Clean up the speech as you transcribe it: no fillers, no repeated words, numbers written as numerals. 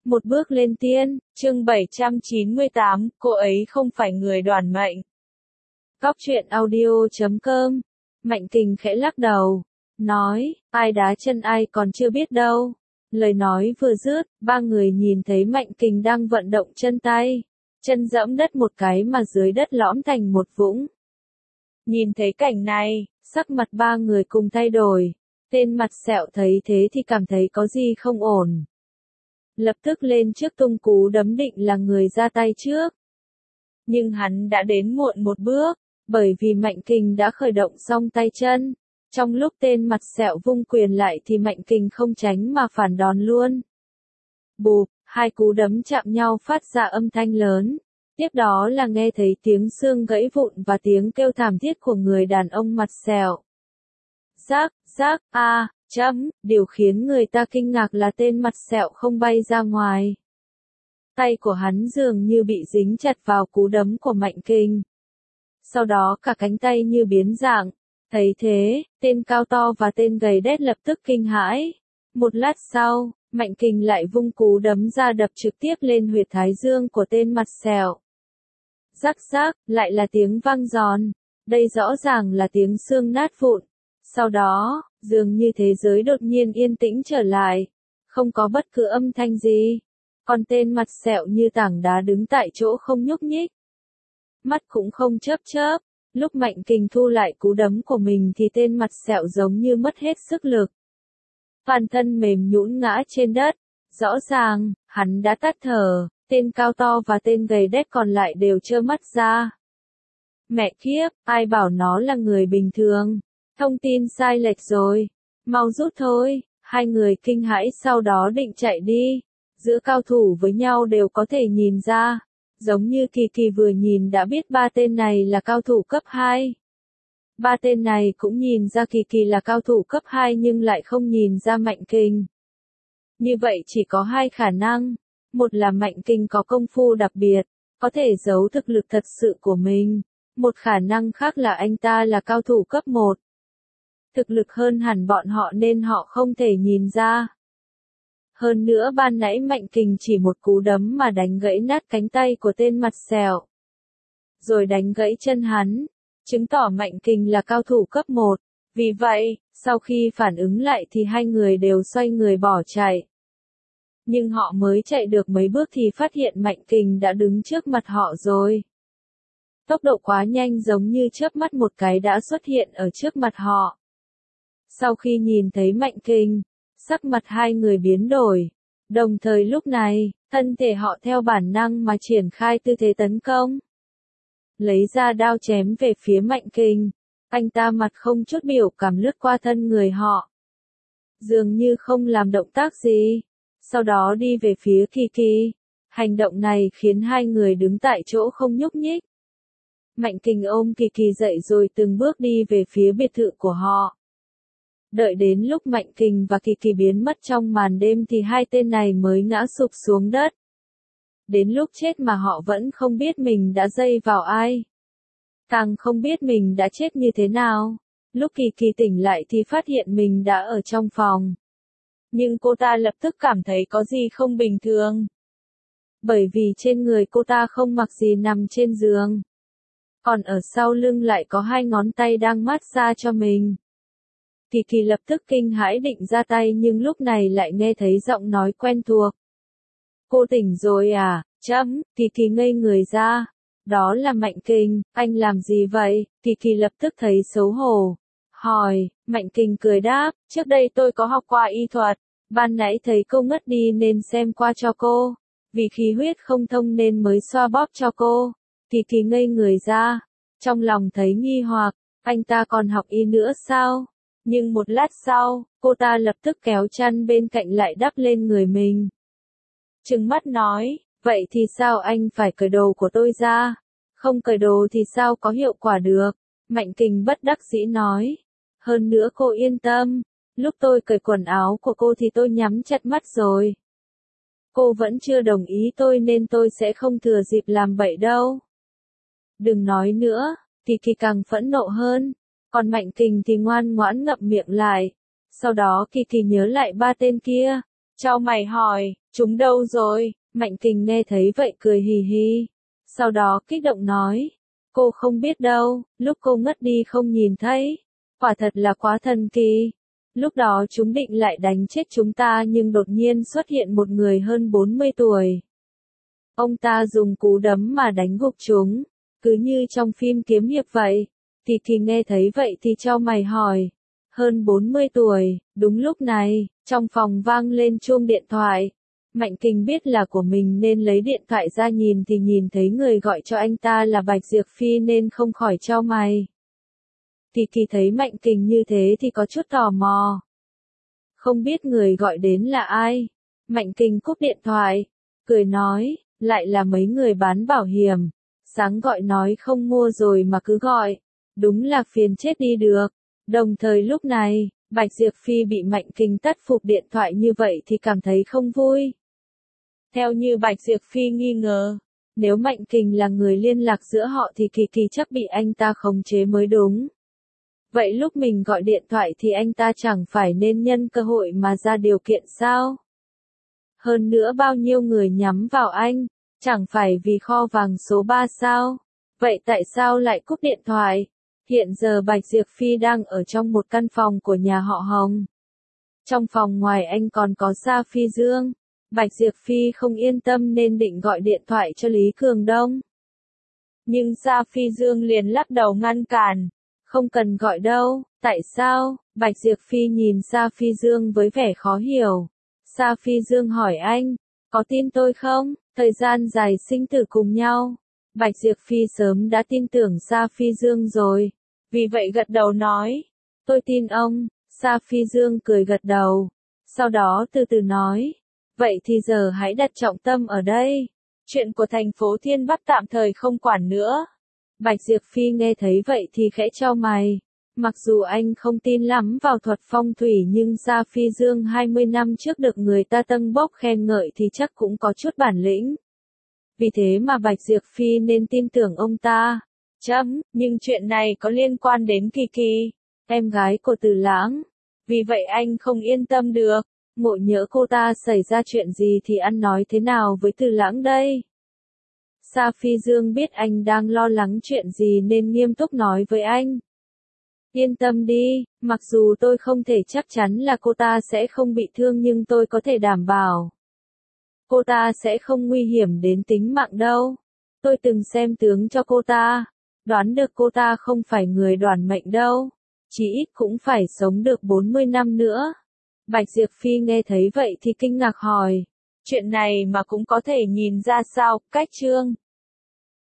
Một bước lên tiên, chương 798, cô ấy không phải người đoản mệnh. Góc truyện audio.com. Mạnh Kình khẽ lắc đầu, nói, ai đá chân ai còn chưa biết đâu. Lời nói vừa dứt, ba người nhìn thấy Mạnh Kình đang vận động chân tay. Chân giẫm đất một cái mà dưới đất lõm thành một vũng. Nhìn thấy cảnh này, sắc mặt ba người cùng thay đổi. Tên mặt sẹo thấy thế thì cảm thấy có gì không ổn. Lập tức lên trước tung cú đấm định là người ra tay trước. Nhưng hắn đã đến muộn một bước, bởi vì Mạnh Kình đã khởi động xong tay chân. Trong lúc tên mặt sẹo vung quyền lại thì Mạnh Kình không tránh mà phản đòn luôn. Bụp, hai cú đấm chạm nhau phát ra âm thanh lớn. Tiếp đó là nghe thấy tiếng xương gãy vụn và tiếng kêu thảm thiết của người đàn ông mặt sẹo. Rác, rác, điều khiến người ta kinh ngạc là tên mặt sẹo không bay ra ngoài. Tay của hắn dường như bị dính chặt vào cú đấm của Mạnh Kình. Sau đó cả cánh tay như biến dạng. Thấy thế, tên cao to và tên gầy đét lập tức kinh hãi. Một lát sau, Mạnh Kình lại vung cú đấm ra đập trực tiếp lên huyệt thái dương của tên mặt sẹo. Rắc rắc, lại là tiếng vang giòn. Đây rõ ràng là tiếng xương nát vụn. Sau đó, dường như thế giới đột nhiên yên tĩnh trở lại. Không có bất cứ âm thanh gì. Còn tên mặt sẹo như tảng đá đứng tại chỗ không nhúc nhích. Mắt cũng không chớp chớp. Lúc Mạnh Kình thu lại cú đấm của mình thì tên mặt sẹo giống như mất hết sức lực. Toàn thân mềm nhũn ngã trên đất. Rõ ràng, hắn đã tắt thở. Tên cao to và tên gầy đét còn lại đều trơ mắt ra. Mẹ kiếp, ai bảo nó là người bình thường. Thông tin sai lệch rồi. Mau rút thôi. Hai người kinh hãi sau đó định chạy đi. Giữa cao thủ với nhau đều có thể nhìn ra. Giống như Kỳ Kỳ vừa nhìn đã biết ba tên này là cao thủ cấp 2. Ba tên này cũng nhìn ra Kỳ Kỳ là cao thủ cấp 2 nhưng lại không nhìn ra Mạnh Kình. Như vậy chỉ có hai khả năng. Một là Mạnh Kình có công phu đặc biệt, có thể giấu thực lực thật sự của mình. Một khả năng khác là anh ta là cao thủ cấp 1. Thực lực hơn hẳn bọn họ nên họ không thể nhìn ra. Hơn nữa ban nãy Mạnh Kình chỉ một cú đấm mà đánh gãy nát cánh tay của tên mặt sẹo. Rồi đánh gãy chân hắn, chứng tỏ Mạnh Kình là cao thủ cấp 1. Vì vậy, sau khi phản ứng lại thì hai người đều xoay người bỏ chạy. Nhưng họ mới chạy được mấy bước thì phát hiện Mạnh Kình đã đứng trước mặt họ rồi. Tốc độ quá nhanh giống như chớp mắt một cái đã xuất hiện ở trước mặt họ. Sau khi nhìn thấy Mạnh Kình, sắc mặt hai người biến đổi. Đồng thời lúc này, thân thể họ theo bản năng mà triển khai tư thế tấn công. Lấy ra đao chém về phía Mạnh Kình. Anh ta mặt không chút biểu cảm lướt qua thân người họ. Dường như không làm động tác gì. Sau đó đi về phía Kỳ Kỳ. Hành động này khiến hai người đứng tại chỗ không nhúc nhích. Mạnh Kình ôm Kỳ Kỳ dậy rồi từng bước đi về phía biệt thự của họ. Đợi đến lúc Mạnh Kình và Kỳ Kỳ biến mất trong màn đêm thì hai tên này mới ngã sụp xuống đất. Đến lúc chết mà họ vẫn không biết mình đã dây vào ai. Càng không biết mình đã chết như thế nào. Lúc Kỳ Kỳ tỉnh lại thì phát hiện mình đã ở trong phòng. Nhưng cô ta lập tức cảm thấy có gì không bình thường. Bởi vì trên người cô ta không mặc gì nằm trên giường. Còn ở sau lưng lại có hai ngón tay đang mát xa cho mình. Kỳ Kỳ lập tức kinh hãi định ra tay nhưng lúc này lại nghe thấy giọng nói quen thuộc. Cô tỉnh rồi à? Kỳ Kỳ ngây người ra. Đó là Mạnh Kình, anh làm gì vậy? Kỳ Kỳ lập tức thấy xấu hổ. Hỏi, Mạnh Kình cười đáp, trước đây tôi có học qua y thuật. Ban nãy thấy cô ngất đi nên xem qua cho cô. Vì khí huyết không thông nên mới xoa bóp cho cô. Kỳ Kỳ ngây người ra. Trong lòng thấy nghi hoặc, anh ta còn học y nữa sao? Nhưng một lát sau, cô ta lập tức kéo chăn bên cạnh lại đắp lên người mình. Trừng mắt nói, vậy thì sao anh phải cởi đồ của tôi ra? Không cởi đồ thì sao có hiệu quả được? Mạnh Kình bất đắc dĩ nói. Hơn nữa cô yên tâm, lúc tôi cởi quần áo của cô thì tôi nhắm chặt mắt rồi. Cô vẫn chưa đồng ý tôi nên tôi sẽ không thừa dịp làm bậy đâu. Đừng nói nữa, Kỳ Kỳ càng phẫn nộ hơn. Còn Mạnh Kình thì ngoan ngoãn ngậm miệng lại. Sau đó Kỳ Kỳ nhớ lại ba tên kia. Chau mày hỏi, chúng đâu rồi? Mạnh Kình nghe thấy vậy cười hì hì. Sau đó kích động nói, cô không biết đâu, lúc cô ngất đi không nhìn thấy. Quả thật là quá thần kỳ. Lúc đó chúng định lại đánh chết chúng ta nhưng đột nhiên xuất hiện một người hơn 40 tuổi. Ông ta dùng cú đấm mà đánh gục chúng, cứ như trong phim kiếm hiệp vậy. Kỳ Kỳ nghe thấy vậy thì chau mày hỏi, hơn 40 tuổi, đúng lúc này, trong phòng vang lên chuông điện thoại. Mạnh Kình biết là của mình nên lấy điện thoại ra nhìn thì nhìn thấy người gọi cho anh ta là Bạch Diệp Phi nên không khỏi chau mày. Kỳ Kỳ thấy Mạnh Kình như thế thì có chút tò mò. Không biết người gọi đến là ai? Mạnh Kình cúp điện thoại, cười nói, lại là mấy người bán bảo hiểm. Sáng gọi nói không mua rồi mà cứ gọi. Đúng là phiền chết đi được. Đồng thời lúc này, Bạch Diệp Phi bị Mạnh Kình tắt phục điện thoại như vậy thì cảm thấy không vui. Theo như Bạch Diệp Phi nghi ngờ, nếu Mạnh Kình là người liên lạc giữa họ thì Kỳ Kỳ chắc bị anh ta khống chế mới đúng. Vậy lúc mình gọi điện thoại thì anh ta chẳng phải nên nhân cơ hội mà ra điều kiện sao? Hơn nữa bao nhiêu người nhắm vào anh, chẳng phải vì kho vàng số 3 sao? Vậy tại sao lại cúp điện thoại? Hiện giờ Bạch Diệp Phi đang ở trong một căn phòng của nhà họ Hồng. Trong phòng ngoài anh còn có Sa Phi Dương. Bạch Diệp Phi không yên tâm nên định gọi điện thoại cho Lý Cường Đông. Nhưng Sa Phi Dương liền lắc đầu ngăn cản. Không cần gọi đâu, tại sao? Bạch Diệp Phi nhìn Sa Phi Dương với vẻ khó hiểu. Sa Phi Dương hỏi anh, có tin tôi không? Thời gian dài sinh tử cùng nhau. Bạch Diệp Phi sớm đã tin tưởng Sa Phi Dương rồi. Vì vậy gật đầu nói, tôi tin ông. Sa Phi Dương cười gật đầu. Sau đó từ từ nói, vậy thì giờ hãy đặt trọng tâm ở đây. Chuyện của thành phố Thiên Bắc tạm thời không quản nữa. Bạch Diệp Phi nghe thấy vậy thì khẽ chau mày. Mặc dù anh không tin lắm vào thuật phong thủy nhưng Sa Phi Dương 20 năm trước được người ta tâng bốc khen ngợi thì chắc cũng có chút bản lĩnh. Vì thế mà Bạch Diệp Phi nên tin tưởng ông ta. Nhưng chuyện này có liên quan đến Kỳ Kỳ, em gái của Từ Lãng. Vì vậy anh không yên tâm được. Ngộ nhỡ cô ta xảy ra chuyện gì thì ăn nói thế nào với Từ Lãng đây? Sa Phi Dương biết anh đang lo lắng chuyện gì nên nghiêm túc nói với anh. Yên tâm đi, mặc dù tôi không thể chắc chắn là cô ta sẽ không bị thương nhưng tôi có thể đảm bảo. Cô ta sẽ không nguy hiểm đến tính mạng đâu. Tôi từng xem tướng cho cô ta. Đoán được cô ta không phải người đoản mệnh đâu. Chỉ ít cũng phải sống được 40 năm nữa. Bạch Diệp Phi nghe thấy vậy thì kinh ngạc hỏi. Chuyện này mà cũng có thể nhìn ra sao, cách chương.